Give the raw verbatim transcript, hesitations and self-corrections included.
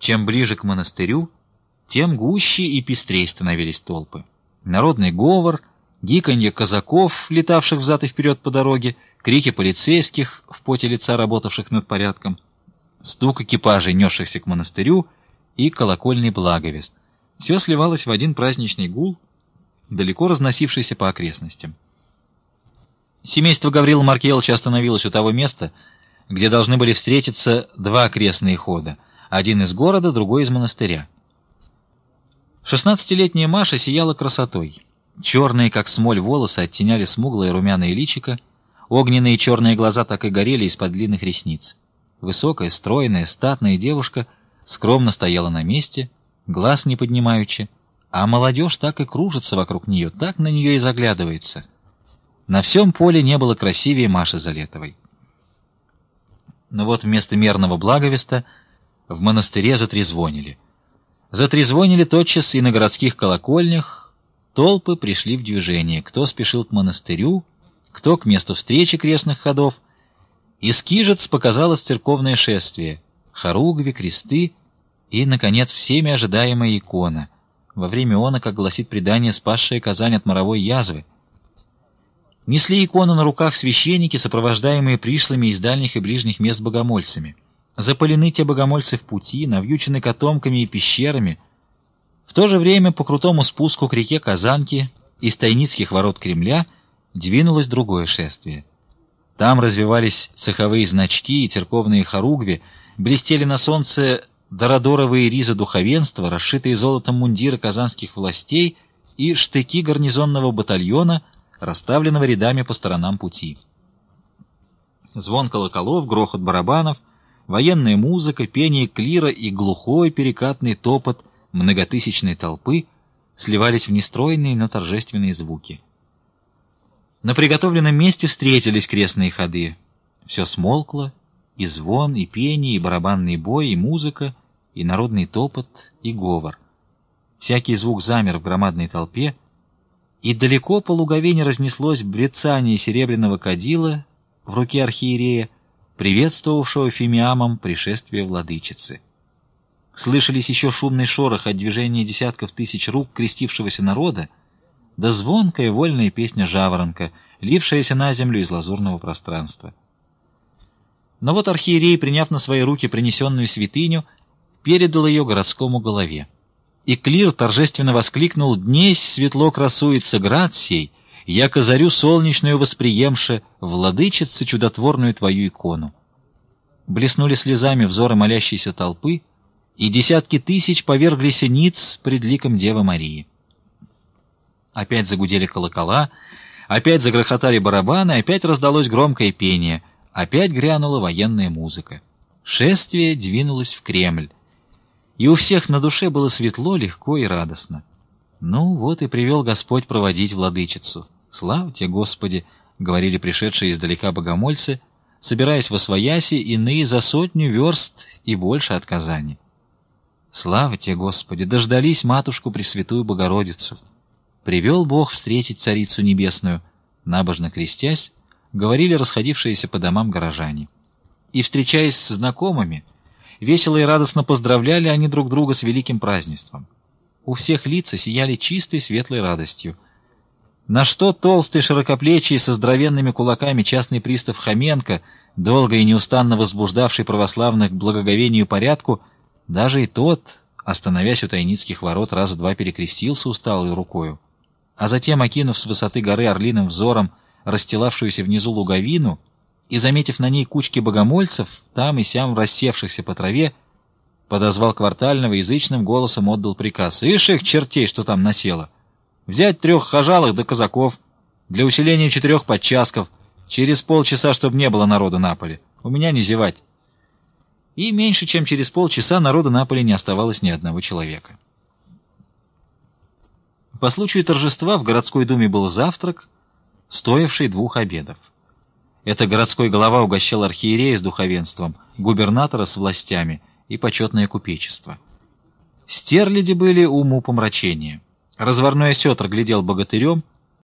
Чем ближе к монастырю, тем гуще и пестрей становились толпы. Народный говор, гиканье казаков, летавших взад и вперед по дороге, крики полицейских, в поте лица работавших над порядком, стук экипажей, несшихся к монастырю, и колокольный благовест. Все сливалось в один праздничный гул, далеко разносившийся по окрестностям. Семейство Гаврила Маркелыча остановилось у того места, где должны были встретиться два крестные хода, один из города, другой из монастыря. Шестнадцатилетняя Маша сияла красотой. Черные, как смоль, волосы оттеняли смуглое румяное личико, огненные черные глаза так и горели из-под длинных ресниц. Высокая, стройная, статная девушка скромно стояла на месте, глаз не поднимаючи, а молодежь так и кружится вокруг нее, так на нее и заглядывается. На всем поле не было красивее Маши Залетовой. Но вот вместо мерного благовеста в монастыре затрезвонили. Затрезвонили тотчас и на городских колокольнях. Толпы пришли в движение. Кто спешил к монастырю, кто к месту встречи крестных ходов. Из Кижец показалось церковное шествие, хоругви, кресты и, наконец, всеми ожидаемая икона, во время она, как гласит предание, спасшая Казань от моровой язвы. Несли икону на руках священники, сопровождаемые пришлыми из дальних и ближних мест богомольцами. Запалены те богомольцы в пути, навьючены котомками и пещерами. В то же время по крутому спуску к реке Казанки из Тайницких ворот Кремля двинулось другое шествие. Там развивались цеховые значки и церковные хоругви, блестели на солнце дородоровые ризы духовенства, расшитые золотом мундиры казанских властей и штыки гарнизонного батальона, расставленного рядами по сторонам пути. Звон колоколов, грохот барабанов, военная музыка, пение клира и глухой перекатный топот многотысячной толпы сливались в нестройные, но торжественные звуки. На приготовленном месте встретились крестные ходы. Все смолкло, и звон, и пение, и барабанный бой, и музыка, и народный топот, и говор. Всякий звук замер в громадной толпе, и далеко по луговине разнеслось брецание серебряного кадила в руке архиерея, приветствовавшего фимиамом пришествие владычицы. Слышались еще шумный шорох от движения десятков тысяч рук крестившегося народа, да звонкая вольная песня жаворонка, лившаяся на землю из лазурного пространства. Но вот архиерей, приняв на свои руки принесенную святыню, передал ее городскому голове. И клир торжественно воскликнул: «Днесь светло красуется град сей, яко зарю солнечную восприемше, владычице чудотворную твою икону». Блеснули слезами взоры молящейся толпы, и десятки тысяч поверглись ниц пред ликом Девы Марии. Опять загудели колокола, опять загрохотали барабаны, опять раздалось громкое пение, опять грянула военная музыка. Шествие двинулось в Кремль, и у всех на душе было светло, легко и радостно. «Ну вот и привел Господь проводить владычицу. Славьте Господи!» — говорили пришедшие издалека богомольцы, собираясь восвояси, иные за сотню верст и больше от Казани. «Славьте Господи! Дождались матушку Пресвятую Богородицу! Привел Бог встретить Царицу Небесную!» Набожно крестясь, говорили расходившиеся по домам горожане. И, встречаясь с знакомыми, весело и радостно поздравляли они друг друга с великим празднеством. У всех лица сияли чистой светлой радостью. На что толстый широкоплечий со здоровенными кулаками частный пристав Хоменко, долго и неустанно возбуждавший православных к благоговению порядку, даже и тот, остановясь у Тайницких ворот, раза два перекрестился усталой рукою, а затем, окинув с высоты горы орлиным взором расстилавшуюся внизу луговину и, заметив на ней кучки богомольцев, там и сям рассевшихся по траве, подозвал квартального, язычным голосом отдал приказ: «Ишь их чертей, что там насело! Взять трех хожалых да казаков для усиления четырех подчасков, через полчаса, чтобы не было народа на поле. У меня не зевать». И меньше чем через полчаса народа на поле не оставалось ни одного человека. По случаю торжества в городской думе был завтрак, стоивший двух обедов. Это городской голова угощал архиерея с духовенством, губернатора с властями и почетное купечество. Стерляди были уму помрачения. Разварной осетр глядел богатырем,